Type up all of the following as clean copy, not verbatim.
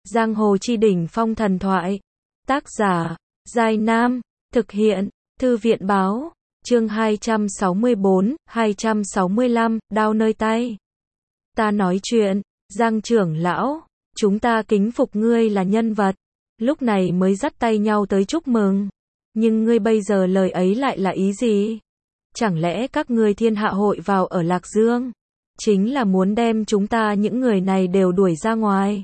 Giang hồ chi đỉnh phong thần thoại. Tác giả, Giai Nam. Thực hiện, Thư viện báo. Chương 264, 265, đao nơi tay. Ta nói chuyện, Giang trưởng lão, chúng ta kính phục ngươi là nhân vật. Lúc này mới dắt tay nhau tới chúc mừng. Nhưng ngươi bây giờ lời ấy lại là ý gì? Chẳng lẽ các ngươi thiên hạ hội vào ở Lạc Dương? Chính là muốn đem chúng ta những người này đều đuổi ra ngoài.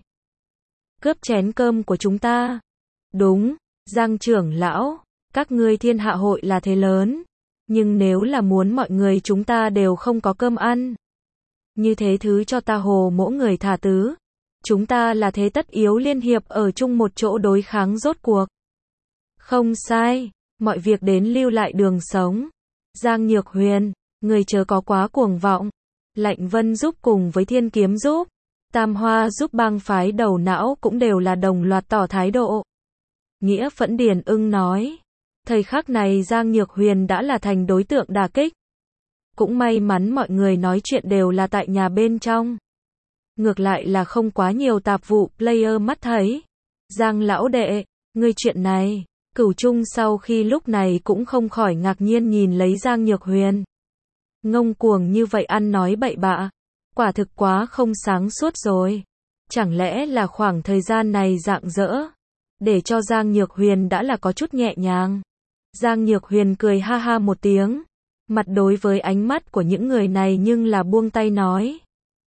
Cướp chén cơm của chúng ta. Đúng, Giang trưởng lão, các ngươi thiên hạ hội là thế lớn. Nhưng nếu là muốn mọi người chúng ta đều không có cơm ăn. Như thế thứ cho ta hồ mỗi người thả tứ. Chúng ta là thế tất yếu liên hiệp ở chung một chỗ đối kháng rốt cuộc. Không sai, mọi việc đến lưu lại đường sống. Giang Nhược Huyền, người chớ có quá cuồng vọng. Lạnh Vân giúp cùng với Thiên Kiếm giúp. Tam Hoa giúp bang phái đầu não cũng đều là đồng loạt tỏ thái độ. Nghĩa Phẫn Điền Ưng nói. Thời khắc này Giang Nhược Huyền đã là thành đối tượng đả kích. Cũng may mắn mọi người nói chuyện đều là tại nhà bên trong. Ngược lại là không quá nhiều tạp vụ player mắt thấy. Giang lão đệ, ngươi chuyện này, Cửu Trung sau khi lúc này cũng không khỏi ngạc nhiên nhìn lấy Giang Nhược Huyền. Ngông cuồng như vậy ăn nói bậy bạ, quả thực quá không sáng suốt rồi. Chẳng lẽ là khoảng thời gian này rạng rỡ, để cho Giang Nhược Huyền đã là có chút nhẹ nhàng. Giang Nhược Huyền cười ha ha một tiếng, mặt đối với ánh mắt của những người này nhưng là buông tay nói.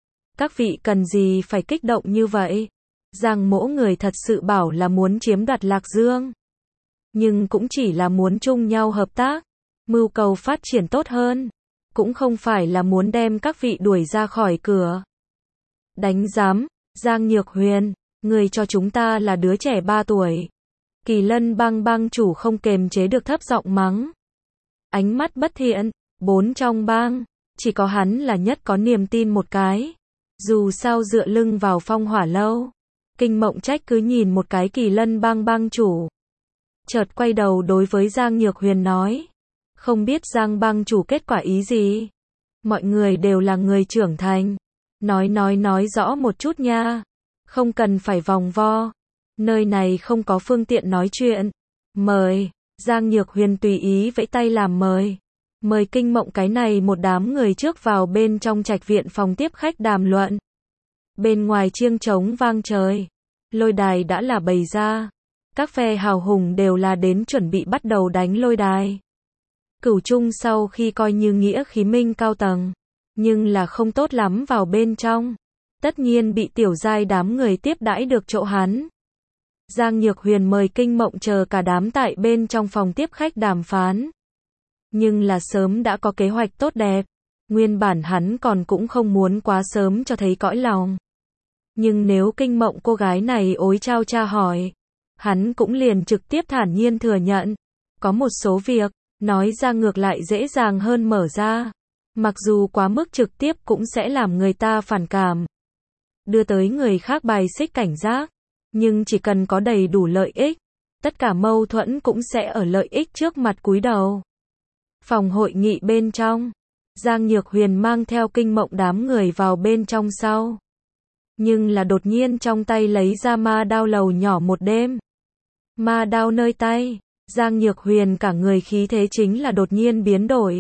Các vị cần gì phải kích động như vậy? Giang mỗ người thật sự bảo là muốn chiếm đoạt Lạc Dương. Nhưng cũng chỉ là muốn chung nhau hợp tác, mưu cầu phát triển tốt hơn. Cũng không phải là muốn đem các vị đuổi ra khỏi cửa. Đánh giám, Giang Nhược Huyền, người cho chúng ta là đứa trẻ 3 tuổi. Kỳ Lân bang bang chủ không kềm chế được thấp giọng mắng. Ánh mắt bất thiện, 4 trong bang, chỉ có hắn là nhất có niềm tin một cái. Dù sao dựa lưng vào Phong Hỏa lâu. Kinh Mộng Trách cứ nhìn một cái Kỳ Lân bang bang chủ. Chợt quay đầu đối với Giang Nhược Huyền nói. Không biết Giang bang chủ kết quả ý gì? Mọi người đều là người trưởng thành. Nói rõ một chút nha. Không cần phải vòng vo. Nơi này không có phương tiện nói chuyện. Mời. Giang Nhược Huyền tùy ý vẫy tay làm mời. Mời Kinh Mộng cái này một đám người trước vào bên trong trạch viện phòng tiếp khách đàm luận. Bên ngoài chiêng trống vang trời. Lôi đài đã là bày ra. Các phe hào hùng đều là đến chuẩn bị bắt đầu đánh lôi đài. Cửu Trung sau khi coi như nghĩa khí minh cao tầng, nhưng là không tốt lắm vào bên trong. Tất nhiên bị tiểu giai đám người tiếp đãi được chỗ hắn. Giang Nhược Huyền mời Kinh Mộng chờ cả đám tại bên trong phòng tiếp khách đàm phán. Nhưng là sớm đã có kế hoạch tốt đẹp. Nguyên bản hắn còn cũng không muốn quá sớm cho thấy cõi lòng. Nhưng nếu Kinh Mộng cô gái này ối trao tra hỏi, hắn cũng liền trực tiếp thản nhiên thừa nhận. Có một số việc, nói ra ngược lại dễ dàng hơn mở ra. Mặc dù quá mức trực tiếp cũng sẽ làm người ta phản cảm. Đưa tới người khác bài xích cảnh giác. Nhưng chỉ cần có đầy đủ lợi ích, tất cả mâu thuẫn cũng sẽ ở lợi ích trước mặt cúi đầu. Phòng hội nghị bên trong, Giang Nhược Huyền mang theo Kinh Mộng đám người vào bên trong sau. Nhưng là đột nhiên trong tay lấy ra ma đao lầu nhỏ một đêm. Ma đao nơi tay, Giang Nhược Huyền cả người khí thế chính là đột nhiên biến đổi.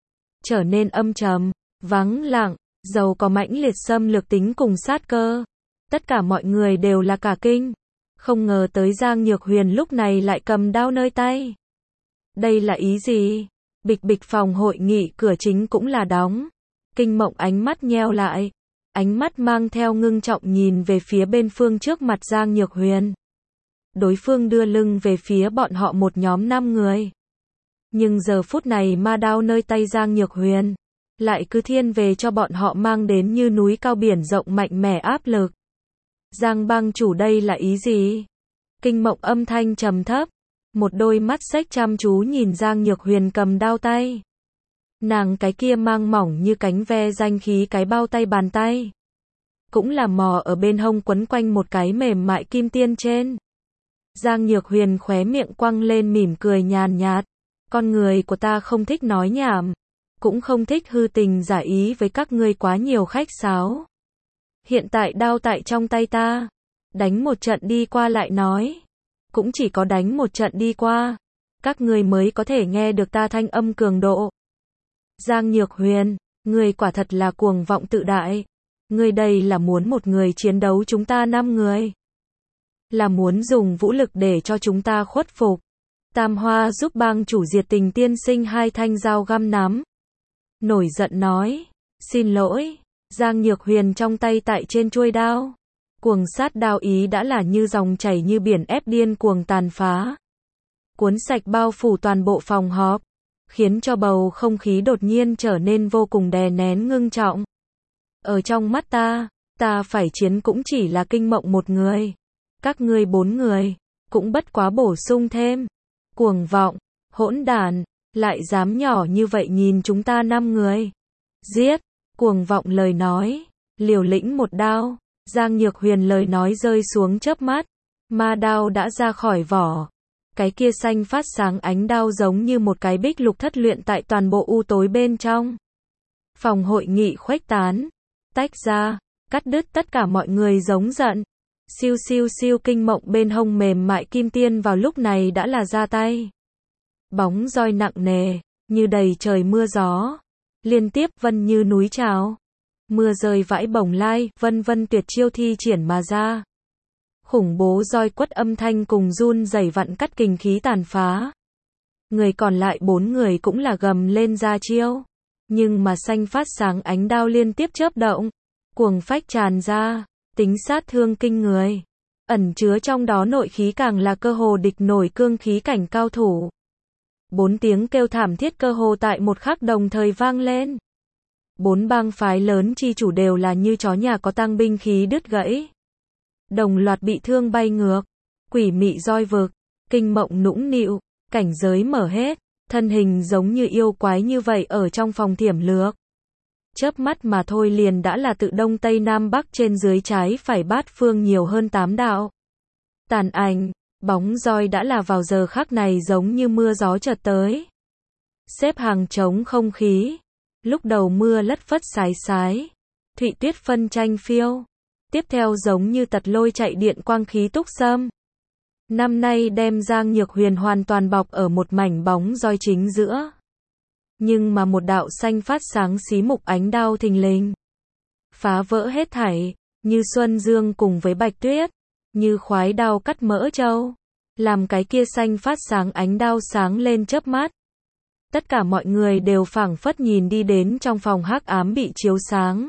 Trở nên âm trầm, vắng lặng, giàu có mãnh liệt xâm lược tính cùng sát cơ. Tất cả mọi người đều là cả kinh. Không ngờ tới Giang Nhược Huyền lúc này lại cầm đao nơi tay. Đây là ý gì? Bịch bịch phòng hội nghị cửa chính cũng là đóng. Kinh Mộng ánh mắt nheo lại. Ánh mắt mang theo ngưng trọng nhìn về phía bên phương trước mặt Giang Nhược Huyền. Đối phương đưa lưng về phía bọn họ một nhóm 5 người. Nhưng giờ phút này ma đao nơi tay Giang Nhược Huyền lại cứ thiên về cho bọn họ mang đến như núi cao biển rộng mạnh mẽ áp lực. Giang bang chủ đây là ý gì? Kinh Mộng âm thanh trầm thấp, một đôi mắt xếch chăm chú nhìn Giang Nhược Huyền cầm đao tay. Nàng cái kia mang mỏng như cánh ve danh khí cái bao tay bàn tay. Cũng là mò ở bên hông quấn quanh một cái mềm mại kim tiên trên. Giang Nhược Huyền khóe miệng quăng lên mỉm cười nhàn nhạt. Con người của ta không thích nói nhảm. Cũng không thích hư tình giả ý với các ngươi quá nhiều khách sáo. Hiện tại đao tại trong tay ta. Đánh một trận đi qua lại nói. Cũng chỉ có đánh một trận đi qua, các người mới có thể nghe được ta thanh âm cường độ. Giang Nhược Huyền, người quả thật là cuồng vọng tự đại. Người đây là muốn một người chiến đấu chúng ta 5 người. Là muốn dùng vũ lực để cho chúng ta khuất phục. Tam Hoa giúp bang chủ Diệt Tình tiên sinh 2 thanh dao găm nắm. Nổi giận nói, xin lỗi. Giang Nhược Huyền trong tay tại trên chuôi đao. Cuồng sát đao ý đã là như dòng chảy như biển ép điên cuồng tàn phá. Cuốn sạch bao phủ toàn bộ phòng họp, khiến cho bầu không khí đột nhiên trở nên vô cùng đè nén ngưng trọng. Ở trong mắt ta phải chiến cũng chỉ là Kinh Mộng một người. Các ngươi 4 người, cũng bất quá bổ sung thêm. Cuồng vọng, hỗn đản, lại dám nhỏ như vậy nhìn chúng ta 5 người. Giết, cuồng vọng lời nói, liều lĩnh một đao. Giang Nhược Huyền lời nói rơi xuống chớp mắt, ma đao đã ra khỏi vỏ. Cái kia xanh phát sáng ánh đao giống như một cái bích lục thất luyện tại toàn bộ u tối bên trong. Phòng hội nghị khuếch tán, tách ra, cắt đứt tất cả mọi người giống giận. Siêu siêu siêu Kinh Mộng bên hông mềm mại kim tiên vào lúc này đã là ra tay. Bóng roi nặng nề, như đầy trời mưa gió. Liên tiếp vân như núi trào. Mưa rơi vãi bồng lai, vân vân tuyệt chiêu thi triển mà ra. Khủng bố roi quất âm thanh cùng run rẩy vặn cắt kình khí tàn phá. Người còn lại 4 người cũng là gầm lên ra chiêu. Nhưng mà xanh phát sáng ánh đao liên tiếp chớp động. Cuồng phách tràn ra, tính sát thương kinh người. Ẩn chứa trong đó nội khí càng là cơ hồ địch nổi cương khí cảnh cao thủ. 4 tiếng kêu thảm thiết cơ hồ tại một khắc đồng thời vang lên. 4 bang phái lớn chi chủ đều là như chó nhà có tang binh khí đứt gãy. Đồng loạt bị thương bay ngược. Quỷ mị roi vực. Kinh Mộng nũng nịu. Cảnh giới mở hết. Thân hình giống như yêu quái như vậy ở trong phòng thiểm lược. Chớp mắt mà thôi liền đã là tự đông tây nam bắc trên dưới trái phải bát phương nhiều hơn 8 đạo. Tàn ảnh, bóng roi đã là vào giờ khắc này giống như mưa gió chợt tới. Xếp hàng trống không khí. Lúc đầu mưa lất phất sái sái. Thụy tuyết phân tranh phiêu. Tiếp theo giống như tật lôi chạy điện quang khí túc xâm. Năm nay đem Giang Nhược Huyền hoàn toàn bọc ở một mảnh bóng roi chính giữa. Nhưng mà một đạo xanh phát sáng xí mục ánh đao thình lình. Phá vỡ hết thảy, như Xuân Dương cùng với Bạch Tuyết. Như khoái đao cắt mỡ trâu. Làm cái kia xanh phát sáng ánh đao sáng lên chớp mắt. Tất cả mọi người đều phảng phất nhìn đi đến trong phòng hắc ám bị chiếu sáng.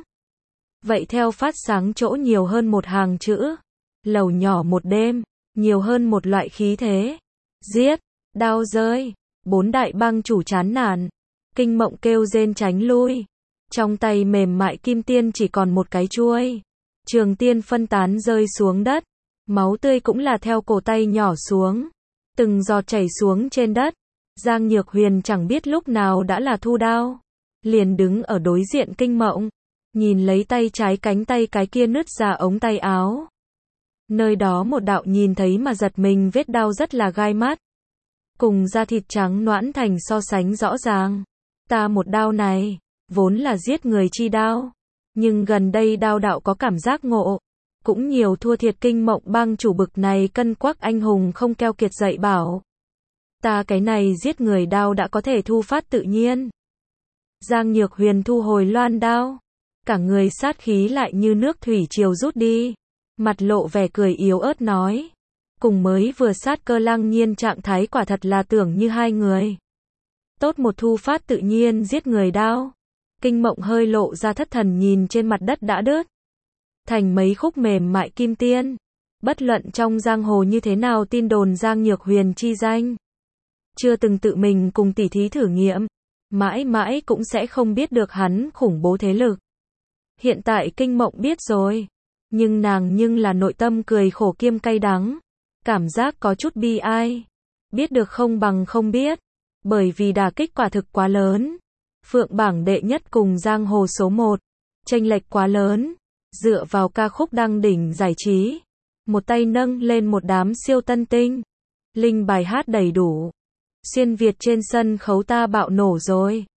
Vậy theo phát sáng chỗ nhiều hơn một hàng chữ. Lầu nhỏ một đêm, nhiều hơn một loại khí thế. Giết, đao rơi, 4 đại bang chủ chán nản. Kinh Mộng kêu rên tránh lui. Trong tay mềm mại kim tiên chỉ còn một cái chuôi. Trường tiên phân tán rơi xuống đất. Máu tươi cũng là theo cổ tay nhỏ xuống. Từng giọt chảy xuống trên đất. Giang Nhược Huyền chẳng biết lúc nào đã là thu đao. Liền đứng ở đối diện Kinh Mộng. Nhìn lấy tay trái cánh tay cái kia nứt ra ống tay áo. Nơi đó một đạo nhìn thấy mà giật mình vết đao rất là gai mắt. Cùng da thịt trắng nõn thành so sánh rõ ràng. Ta một đao này, vốn là giết người chi đao. Nhưng gần đây đao đạo có cảm giác ngộ. Cũng nhiều thua thiệt Kinh Mộng bang chủ bực này cân quắc anh hùng không keo kiệt dạy bảo. Ta cái này giết người đao đã có thể thu phát tự nhiên. Giang Nhược Huyền thu hồi loan đao. Cả người sát khí lại như nước thủy triều rút đi. Mặt lộ vẻ cười yếu ớt nói. Cùng mới vừa sát cơ Lăng Nhiên trạng thái quả thật là tưởng như hai người. Tốt một thu phát tự nhiên giết người đao. Kinh Mộng hơi lộ ra thất thần nhìn trên mặt đất đã đứt thành mấy khúc mềm mại kim tiên. Bất luận trong giang hồ như thế nào tin đồn Giang Nhược Huyền chi danh. Chưa từng tự mình cùng tỉ thí thử nghiệm. Mãi mãi cũng sẽ không biết được hắn khủng bố thế lực. Hiện tại Kinh Mộng biết rồi. Nhưng nàng nhưng là nội tâm cười khổ kiêm cay đắng. Cảm giác có chút bi ai. Biết được không bằng không biết. Bởi vì đả kích quả thực quá lớn. Phượng bảng đệ nhất cùng giang hồ số 1. Chênh lệch quá lớn. Dựa vào ca khúc đăng đỉnh giải trí. Một tay nâng lên một đám siêu tân tinh. Linh bài hát đầy đủ. Xuyên Việt trên sân khấu ta bạo nổ rồi.